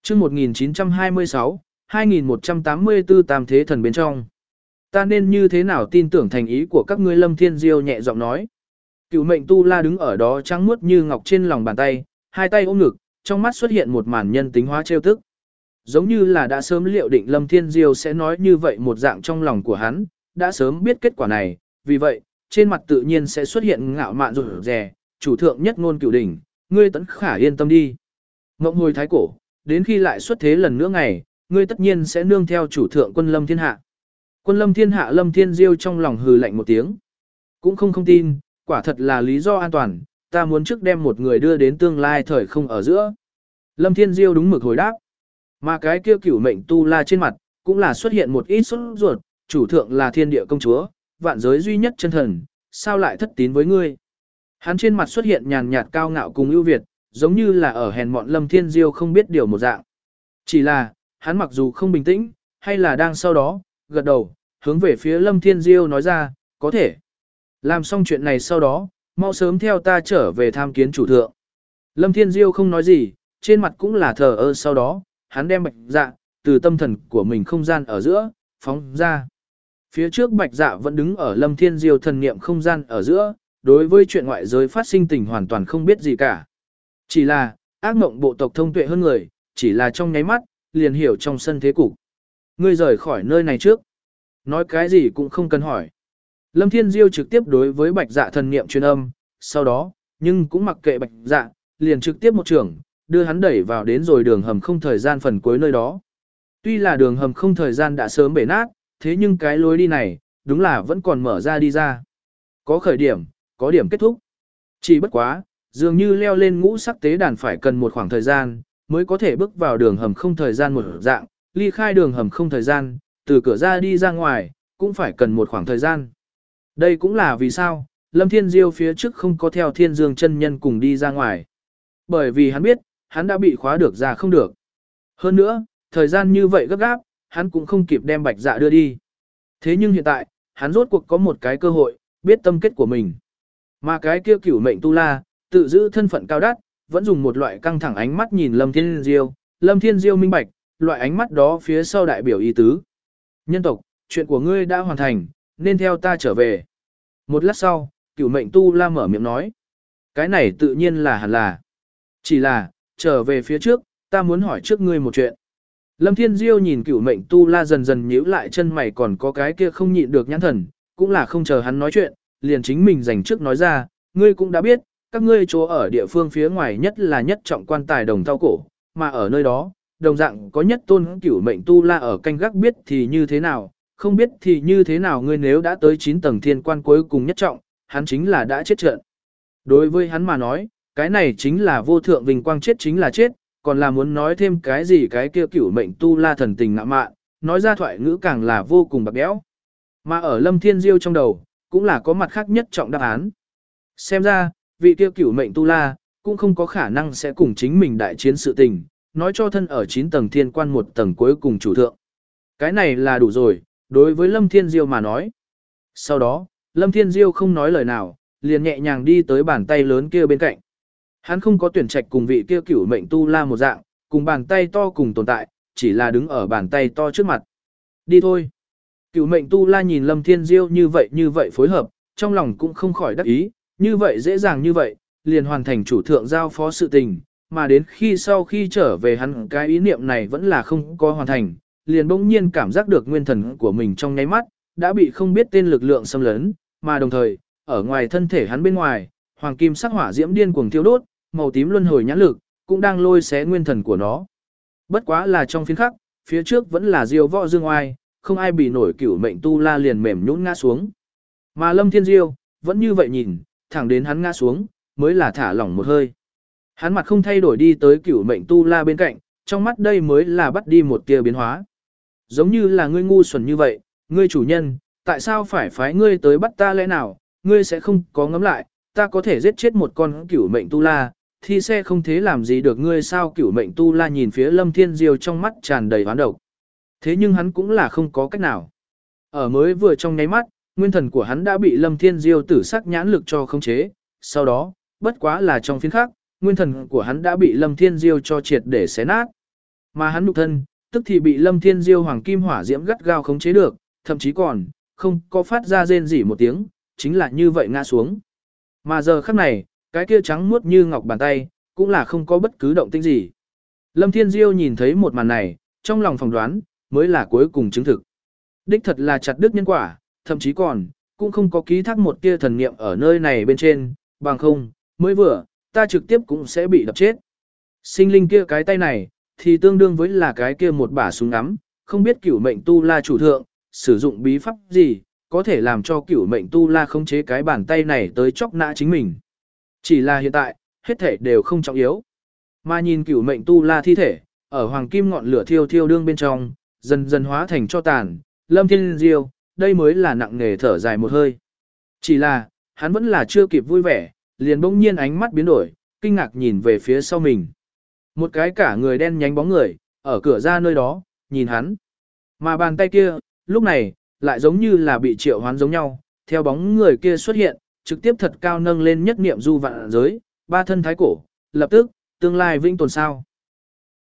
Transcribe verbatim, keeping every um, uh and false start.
chương một nghìn chín trăm hai mươi sáu, hai nghìn một trăm tám mươi tư tam thế thần bên trong. Ta nên như thế nào tin tưởng thành ý của các ngươi? Lâm Thiên Diêu nhẹ giọng nói. Cửu mệnh tu la đứng ở đó trắng muốt như ngọc trên lòng bàn tay, hai tay ôm ngực, trong mắt xuất hiện một màn nhân tính hóa trêu tức. Giống như là đã sớm liệu định Lâm Thiên Diêu sẽ nói như vậy một dạng trong lòng của hắn, đã sớm biết kết quả này, vì vậy, trên mặt tự nhiên sẽ xuất hiện ngạo mạn rụt rè, chủ thượng nhất ngôn cửu đỉnh, ngươi tấn khả yên tâm đi. Mộng hồi thái cổ, đến khi lại xuất thế lần nữa ngày, ngươi tất nhiên sẽ nương theo chủ thượng quân lâm thiên hạ. Quân lâm thiên hạ. Lâm Thiên Diêu trong lòng hừ lạnh một tiếng. Cũng không không tin, quả thật là lý do an toàn, ta muốn trước đem một người đưa đến tương lai thời không ở giữa. Lâm Thiên Diêu đúng mực hồi đáp. Mà cái kia cửu mệnh tu la trên mặt, cũng là xuất hiện một ít sốt ruột, chủ thượng là thiên địa công chúa, vạn giới duy nhất chân thần, sao lại thất tín với ngươi? Hắn trên mặt xuất hiện nhàn nhạt cao ngạo cùng ưu việt, giống như là ở hèn mọn Lâm Thiên Diêu không biết điều một dạng. Chỉ là, hắn mặc dù không bình tĩnh, hay là đang sau đó, gật đầu, hướng về phía Lâm Thiên Diêu nói ra, có thể. Làm xong chuyện này sau đó, mau sớm theo ta trở về tham kiến chủ thượng. Lâm Thiên Diêu không nói gì, trên mặt cũng là thờ ơ. Sau đó, hắn đem bạch dạ, từ tâm thần của mình không gian ở giữa, phóng ra. Phía trước bạch dạ vẫn đứng ở Lâm Thiên Diêu thần niệm không gian ở giữa, đối với chuyện ngoại giới phát sinh tình hoàn toàn không biết gì cả. Chỉ là, ác mộng bộ tộc thông tuệ hơn người, chỉ là trong nháy mắt, liền hiểu trong sân thế cục. Ngươi rời khỏi nơi này trước. Nói cái gì cũng không cần hỏi. Lâm Thiên Diêu trực tiếp đối với bạch dạ thần niệm truyền âm, sau đó, nhưng cũng mặc kệ bạch dạ, liền trực tiếp một trường, đưa hắn đẩy vào đến rồi đường hầm không thời gian phần cuối nơi đó. Tuy là đường hầm không thời gian đã sớm bể nát, thế nhưng cái lối đi này, đúng là vẫn còn mở ra đi ra. Có khởi điểm, có điểm kết thúc. Chỉ bất quá, dường như leo lên ngũ sắc tế đàn phải cần một khoảng thời gian, mới có thể bước vào đường hầm không thời gian một dạng, ly khai đường hầm không thời gian, từ cửa ra đi ra ngoài, cũng phải cần một khoảng thời gian. Đây cũng là vì sao, Lâm Thiên Diêu phía trước không có theo Thiên Dương chân nhân cùng đi ra ngoài. Bởi vì hắn biết, hắn đã bị khóa được ra không được. Hơn nữa, thời gian như vậy gấp gáp, hắn cũng không kịp đem bạch dạ đưa đi. Thế nhưng hiện tại, hắn rốt cuộc có một cái cơ hội, biết tâm kết của mình. Mà cái kia cửu mệnh tu la, tự giữ thân phận cao đắt, vẫn dùng một loại căng thẳng ánh mắt nhìn Lâm Thiên Diêu. Lâm Thiên Diêu minh bạch, loại ánh mắt đó phía sau đại biểu ý tứ. Nhân tộc, chuyện của ngươi đã hoàn thành, nên theo ta trở về. Một lát sau, cửu mệnh tu la mở miệng nói. Cái này tự nhiên là hẳn là. Chỉ là, trở về phía trước, ta muốn hỏi trước ngươi một chuyện. Lâm Thiên Diêu nhìn cửu mệnh tu la dần dần nhíu lại chân mày, còn có cái kia không nhịn được nhãn thần, cũng là không chờ hắn nói chuyện, liền chính mình dành trước nói ra, ngươi cũng đã biết, các ngươi chỗ ở địa phương phía ngoài nhất là nhất trọng quan tài đồng thau cổ, mà ở nơi đó, đồng dạng có nhất tôn cửu mệnh tu la ở canh gác, biết thì như thế nào, không biết thì như thế nào, ngươi nếu đã tới chín tầng thiên quan cuối cùng nhất trọng, hắn chính là đã chết trận. Đối với hắn mà nói, cái này chính là vô thượng vinh quang, chết chính là chết, còn là muốn nói thêm cái gì cái kia cửu mệnh tu la thần tình ngạ mạn, nói ra thoại ngữ càng là vô cùng bạc bẽo. Mà ở Lâm Thiên Diêu trong đầu, cũng là có mặt khác nhất trọng đáp án. Xem ra, vị kia cửu mệnh tu la, cũng không có khả năng sẽ cùng chính mình đại chiến sự tình, nói cho thân ở chín tầng thiên quan một tầng cuối cùng chủ thượng. Cái này là đủ rồi, đối với Lâm Thiên Diêu mà nói. Sau đó, Lâm Thiên Diêu không nói lời nào, liền nhẹ nhàng đi tới bàn tay lớn kia bên cạnh. Hắn không có tuyển trạch cùng vị kia cửu mệnh tu la một dạng, cùng bàn tay to cùng tồn tại, chỉ là đứng ở bàn tay to trước mặt. Đi thôi. Cửu mệnh tu la nhìn Lâm Thiên Diêu như vậy như vậy phối hợp, trong lòng cũng không khỏi đắc ý, như vậy dễ dàng như vậy, liền hoàn thành chủ thượng giao phó sự tình, mà đến khi sau khi trở về hắn cái ý niệm này vẫn là không có hoàn thành, liền bỗng nhiên cảm giác được nguyên thần của mình trong nháy mắt, đã bị không biết tên lực lượng xâm lấn, mà đồng thời, ở ngoài thân thể hắn bên ngoài, hoàng kim sắc hỏa diễm điên cuồng thiêu đốt, màu tím luân hồi nhãn lực, cũng đang lôi xé nguyên thần của nó. Bất quá là trong phiến khắc, phía trước vẫn là diêu võ dương oai, không ai bị nổi cửu mệnh tu la liền mềm nhũn ngã xuống. Mà Lâm Thiên Diêu, vẫn như vậy nhìn, thẳng đến hắn ngã xuống, mới là thả lỏng một hơi. Hắn mặt không thay đổi đi tới cửu mệnh tu la bên cạnh, trong mắt đây mới là bắt đi một tia biến hóa. Giống như là ngươi ngu xuẩn như vậy, ngươi chủ nhân, tại sao phải phái ngươi tới bắt ta, lẽ nào, ngươi sẽ không có ngẫm lại, ta có thể giết chết một con cửu mệnh tu la, thì sẽ không thế làm gì được ngươi sao? Cửu mệnh tu la nhìn phía Lâm Thiên Diêu trong mắt tràn đầy oán độc. Thế nhưng hắn cũng là không có cách nào. Ở mới vừa trong nháy mắt, nguyên thần của hắn đã bị Lâm Thiên Diêu tử sắc nhãn lực cho khống chế, sau đó, bất quá là trong phiên khắc, nguyên thần của hắn đã bị Lâm Thiên Diêu cho triệt để xé nát. Mà hắn nhục thân, tức thì bị Lâm Thiên Diêu hoàng kim hỏa diễm gắt gao khống chế được, thậm chí còn không có phát ra rên rỉ một tiếng, chính là như vậy ngã xuống. Mà giờ khắc này, cái kia trắng muốt như ngọc bàn tay, cũng là không có bất cứ động tĩnh gì. Lâm Thiên Diêu nhìn thấy một màn này, trong lòng phỏng đoán, mới là cuối cùng chứng thực. Đích thật là chặt đứt nhân quả, thậm chí còn, cũng không có ký thác một tia thần niệm ở nơi này bên trên, bằng không, mới vừa, ta trực tiếp cũng sẽ bị đập chết. Sinh linh kia cái tay này, thì tương đương với là cái kia một bả súng ngắm, không biết cửu mệnh tu la chủ thượng, sử dụng bí pháp gì, có thể làm cho cửu mệnh tu la khống chế cái bàn tay này tới chóc nã chính mình. Chỉ là hiện tại, hết thể đều không trọng yếu. Mà nhìn cửu mệnh tu la thi thể, ở hoàng kim ngọn lửa thiêu thiêu đương bên trong, dần dần hóa thành cho tàn, Lâm Thiên Diêu, đây mới là nặng nề thở dài một hơi. Chỉ là, hắn vẫn là chưa kịp vui vẻ, liền bỗng nhiên ánh mắt biến đổi, kinh ngạc nhìn về phía sau mình. Một cái cả người đen nhánh bóng người, ở cửa ra nơi đó, nhìn hắn. Mà bàn tay kia, lúc này, lại giống như là bị triệu hoán giống nhau, theo bóng người kia xuất hiện, trực tiếp thật cao nâng lên nhất niệm du vạn giới, ba thân thái cổ, lập tức, tương lai vinh tồn sao.